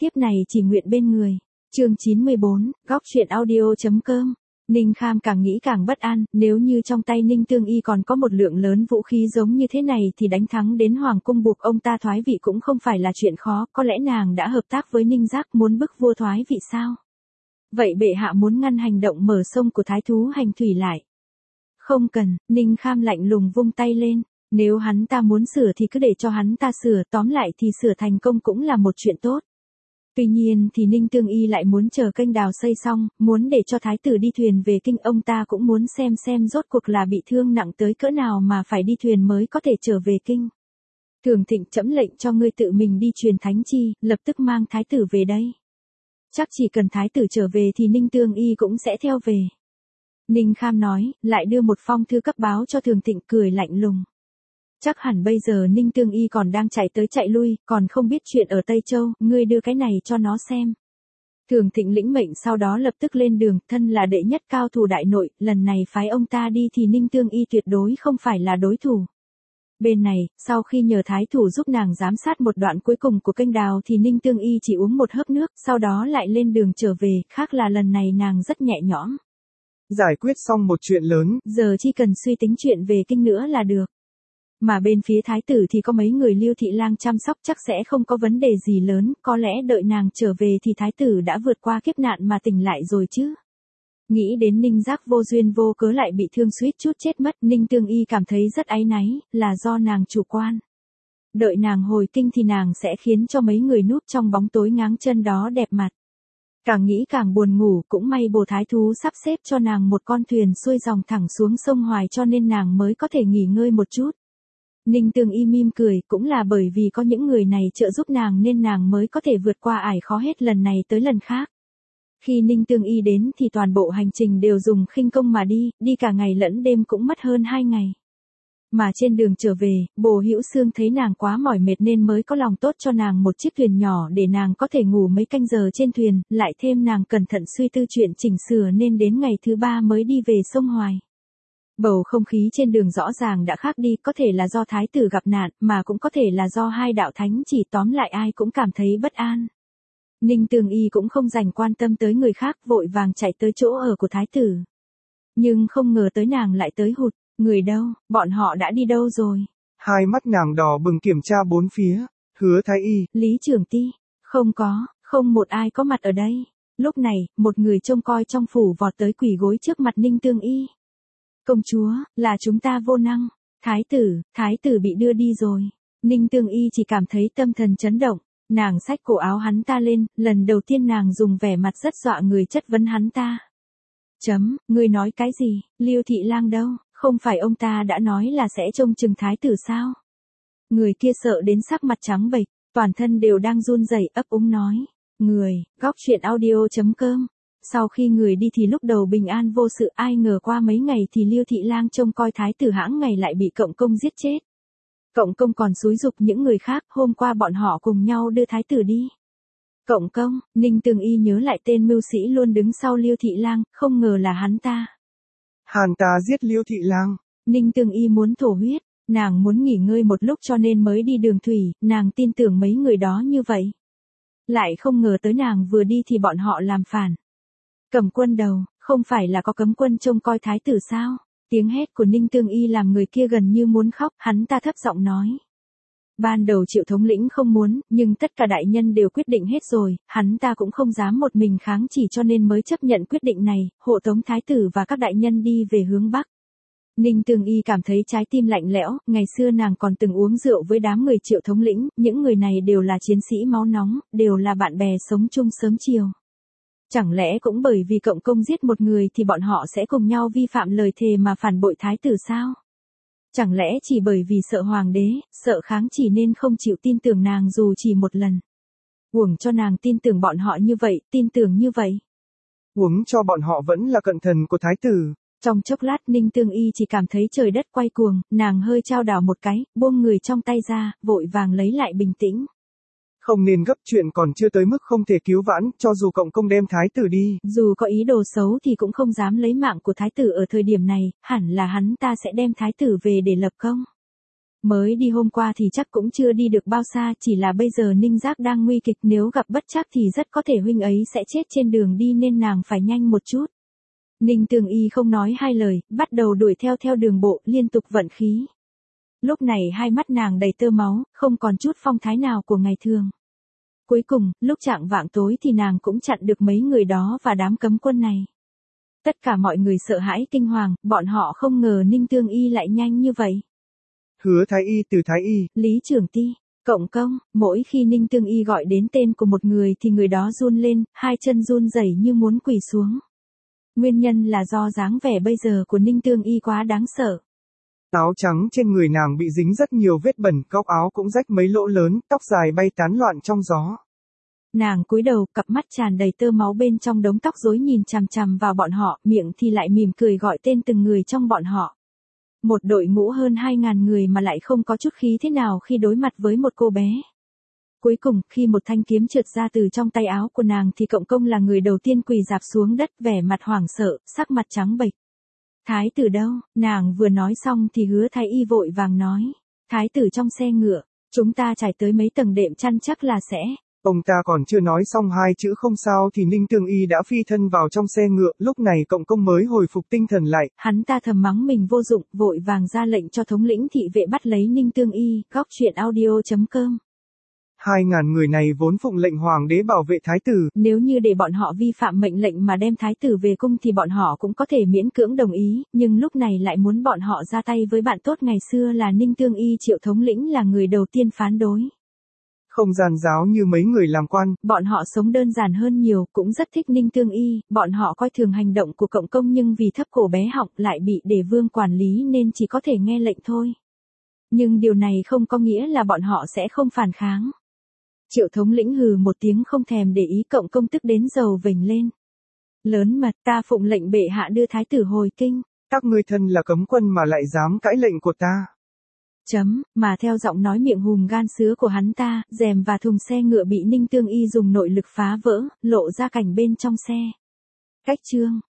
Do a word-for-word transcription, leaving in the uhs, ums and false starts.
tiếp này chỉ nguyện bên người. Chương chín mươi bốn, góc truyện audio chấm com. Ninh Kham càng nghĩ càng bất an, nếu như trong tay Ninh Tương Y còn có một lượng lớn vũ khí giống như thế này thì đánh thắng đến Hoàng cung buộc ông ta thoái vị cũng không phải là chuyện khó, có lẽ nàng đã hợp tác với Ninh Giác muốn bức vua thoái vị sao? Vậy bệ hạ muốn ngăn hành động mở sông của thái thú hành thủy lại. Không cần, Ninh Kham lạnh lùng vung tay lên, nếu hắn ta muốn sửa thì cứ để cho hắn ta sửa, tóm lại thì sửa thành công cũng là một chuyện tốt. Tuy nhiên thì Ninh Tương Y lại muốn chờ kênh đào xây xong, muốn để cho thái tử đi thuyền về kinh, ông ta cũng muốn xem xem rốt cuộc là bị thương nặng tới cỡ nào mà phải đi thuyền mới có thể trở về kinh. Thường Thịnh, trẫm lệnh cho ngươi tự mình đi truyền thánh chi, lập tức mang thái tử về đây. Chắc chỉ cần thái tử trở về thì Ninh Tương Y cũng sẽ theo về. Ninh Kham nói, lại đưa một phong thư cấp báo cho Thường Thịnh, cười lạnh lùng. Chắc hẳn bây giờ Ninh Tương Y còn đang chạy tới chạy lui, còn không biết chuyện ở Tây Châu, ngươi đưa cái này cho nó xem. Thường Thịnh lĩnh mệnh sau đó lập tức lên đường, thân là đệ nhất cao thủ đại nội, lần này phái ông ta đi thì Ninh Tương Y tuyệt đối không phải là đối thủ. Bên này, sau khi nhờ thái thủ giúp nàng giám sát một đoạn cuối cùng của kênh đào thì Ninh Tương Y chỉ uống một hớp nước, sau đó lại lên đường trở về, khác là lần này nàng rất nhẹ nhõm. Giải quyết xong một chuyện lớn, giờ chỉ cần suy tính chuyện về kinh nữa là được. Mà bên phía thái tử thì có mấy người Liêu Thị Lang chăm sóc, chắc sẽ không có vấn đề gì lớn, có lẽ đợi nàng trở về thì thái tử đã vượt qua kiếp nạn mà tỉnh lại rồi chứ. Nghĩ đến Ninh Giác vô duyên vô cớ lại bị thương suýt chút chết mất, Ninh Tương Y cảm thấy rất áy náy, là do nàng chủ quan. Đợi nàng hồi kinh thì nàng sẽ khiến cho mấy người núp trong bóng tối ngáng chân đó đẹp mặt. Càng nghĩ càng buồn ngủ, cũng may Bồ Thái Thú sắp xếp cho nàng một con thuyền xuôi dòng thẳng xuống sông Hoài cho nên nàng mới có thể nghỉ ngơi một chút. Ninh Tương Y mỉm cười, cũng là bởi vì có những người này trợ giúp nàng nên nàng mới có thể vượt qua ải khó hết lần này tới lần khác. Khi Ninh Tương Y đến thì toàn bộ hành trình đều dùng khinh công mà đi, đi cả ngày lẫn đêm cũng mất hơn hai ngày. Mà trên đường trở về, Bồ Hữu Xương thấy nàng quá mỏi mệt nên mới có lòng tốt cho nàng một chiếc thuyền nhỏ để nàng có thể ngủ mấy canh giờ trên thuyền, lại thêm nàng cẩn thận suy tư chuyện chỉnh sửa nên đến ngày thứ ba mới đi về sông Hoài. Bầu không khí trên đường rõ ràng đã khác đi, có thể là do thái tử gặp nạn, mà cũng có thể là do hai đạo thánh chỉ, tóm lại ai cũng cảm thấy bất an. Ninh Tương Y cũng không dành quan tâm tới người khác, vội vàng chạy tới chỗ ở của thái tử. Nhưng không ngờ tới nàng lại tới hụt, người đâu, bọn họ đã đi đâu rồi? Hai mắt nàng đỏ bừng kiểm tra bốn phía, Hứa Thái Y, Lý Trưởng Ty, không có, không một ai có mặt ở đây. Lúc này, một người trông coi trong phủ vọt tới quỳ gối trước mặt Ninh Tương Y. Công chúa, là chúng ta vô năng, thái tử, thái tử bị đưa đi rồi. Ninh Tương Y chỉ cảm thấy tâm thần chấn động, nàng xách cổ áo hắn ta lên, lần đầu tiên nàng dùng vẻ mặt rất dọa người chất vấn hắn ta. Chấm, ngươi nói cái gì, Liêu Thị Lang đâu, không phải ông ta đã nói là sẽ trông chừng thái tử sao? Người kia sợ đến sắc mặt trắng bệch, toàn thân đều đang run rẩy, ấp úng nói. Người, góc truyện audio chấm com. Sau khi người đi thì lúc đầu bình an vô sự, ai ngờ qua mấy ngày thì Liêu Thị Lang trông coi thái tử hãng ngày lại bị Cộng Công giết chết. Cộng Công còn xúi giục những người khác, hôm qua bọn họ cùng nhau đưa thái tử đi. Cộng Công, Ninh Tương Y nhớ lại tên mưu sĩ luôn đứng sau Liêu Thị Lang, không ngờ là hắn ta. Hàn ta giết Liêu Thị Lang. Ninh Tương Y muốn thổ huyết, nàng muốn nghỉ ngơi một lúc cho nên mới đi đường thủy, nàng tin tưởng mấy người đó như vậy. Lại không ngờ tới nàng vừa đi thì bọn họ làm phản. Cầm quân đầu, không phải là có cấm quân trông coi thái tử sao? Tiếng hét của Ninh Tương Y làm người kia gần như muốn khóc, hắn ta thấp giọng nói. Ban đầu Triệu thống lĩnh không muốn, nhưng tất cả đại nhân đều quyết định hết rồi, hắn ta cũng không dám một mình kháng chỉ cho nên mới chấp nhận quyết định này, hộ tống thái tử và các đại nhân đi về hướng Bắc. Ninh Tương Y cảm thấy trái tim lạnh lẽo, ngày xưa nàng còn từng uống rượu với đám người Triệu thống lĩnh, những người này đều là chiến sĩ máu nóng, đều là bạn bè sống chung sớm chiều. Chẳng lẽ cũng bởi vì Cộng Công giết một người thì bọn họ sẽ cùng nhau vi phạm lời thề mà phản bội thái tử sao? Chẳng lẽ chỉ bởi vì sợ hoàng đế, sợ kháng chỉ nên không chịu tin tưởng nàng dù chỉ một lần? Uổng cho nàng tin tưởng bọn họ như vậy, tin tưởng như vậy. Uống cho bọn họ vẫn là cận thần của thái tử. Trong chốc lát Ninh Tương Y chỉ cảm thấy trời đất quay cuồng, nàng hơi chao đảo một cái, buông người trong tay ra, vội vàng lấy lại bình tĩnh. Không nên gấp, chuyện còn chưa tới mức không thể cứu vãn, cho dù Cộng Công đem thái tử đi. Dù có ý đồ xấu thì cũng không dám lấy mạng của thái tử ở thời điểm này, hẳn là hắn ta sẽ đem thái tử về để lập công. Mới đi hôm qua thì chắc cũng chưa đi được bao xa, chỉ là bây giờ Ninh Giác đang nguy kịch, nếu gặp bất trắc thì rất có thể huynh ấy sẽ chết trên đường đi nên nàng phải nhanh một chút. Ninh Tương Y không nói hai lời, bắt đầu đuổi theo theo đường bộ, liên tục vận khí. Lúc này hai mắt nàng đầy tơ máu, không còn chút phong thái nào của ngày thường. Cuối cùng, lúc chạng vạng tối thì nàng cũng chặn được mấy người đó và đám cấm quân này. Tất cả mọi người sợ hãi kinh hoàng, bọn họ không ngờ Ninh Tương Y lại nhanh như vậy. Hứa Thái Y, Từ Thái Y, Lý Trường Ti, Cộng Công, mỗi khi Ninh Tương Y gọi đến tên của một người thì người đó run lên, hai chân run rẩy như muốn quỳ xuống. Nguyên nhân là do dáng vẻ bây giờ của Ninh Tương Y quá đáng sợ. Áo trắng trên người nàng bị dính rất nhiều vết bẩn, góc áo cũng rách mấy lỗ lớn, tóc dài bay tán loạn trong gió. Nàng cúi đầu, cặp mắt tràn đầy tơ máu bên trong đống tóc rối nhìn chằm chằm vào bọn họ, miệng thì lại mỉm cười gọi tên từng người trong bọn họ. Một đội ngũ hơn hai ngàn người mà lại không có chút khí thế nào khi đối mặt với một cô bé. Cuối cùng, khi một thanh kiếm trượt ra từ trong tay áo của nàng thì Cộng Công là người đầu tiên quỳ rạp xuống đất, vẻ mặt hoảng sợ, sắc mặt trắng bệch. Thái tử đâu? Nàng vừa nói xong thì Hứa Thái Y vội vàng nói. Thái tử trong xe ngựa, chúng ta trải tới mấy tầng đệm chăn chắc là sẽ. Ông ta còn chưa nói xong hai chữ không sao thì Ninh Tương Y đã phi thân vào trong xe ngựa, lúc này Cộng Công mới hồi phục tinh thần lại. Hắn ta thầm mắng mình vô dụng, vội vàng ra lệnh cho thống lĩnh thị vệ bắt lấy Ninh Tương Y, góc truyện audio chấm com. Hai ngàn người này vốn phụng lệnh hoàng đế bảo vệ thái tử. Nếu như để bọn họ vi phạm mệnh lệnh mà đem thái tử về cung thì bọn họ cũng có thể miễn cưỡng đồng ý, nhưng lúc này lại muốn bọn họ ra tay với bạn tốt ngày xưa là Ninh Tương Y. Triệu thống lĩnh là người đầu tiên phán đối. Không gian giáo như mấy người làm quan. Bọn họ sống đơn giản hơn nhiều, cũng rất thích Ninh Tương Y, bọn họ coi thường hành động của Cộng Công nhưng vì thấp cổ bé họng lại bị đề vương quản lý nên chỉ có thể nghe lệnh thôi. Nhưng điều này không có nghĩa là bọn họ sẽ không phản kháng. Triệu thống lĩnh hừ một tiếng không thèm để ý, Cộng Công tức đến dầu vểnh lên. Lớn mật, ta phụng lệnh bệ hạ đưa thái tử hồi kinh. Các ngươi thân là cấm quân mà lại dám cãi lệnh của ta. Chấm, mà theo giọng nói miệng hùm gan sứa của hắn ta, rèm và thùng xe ngựa bị Ninh Tương Y dùng nội lực phá vỡ, lộ ra cảnh bên trong xe. Cách chương.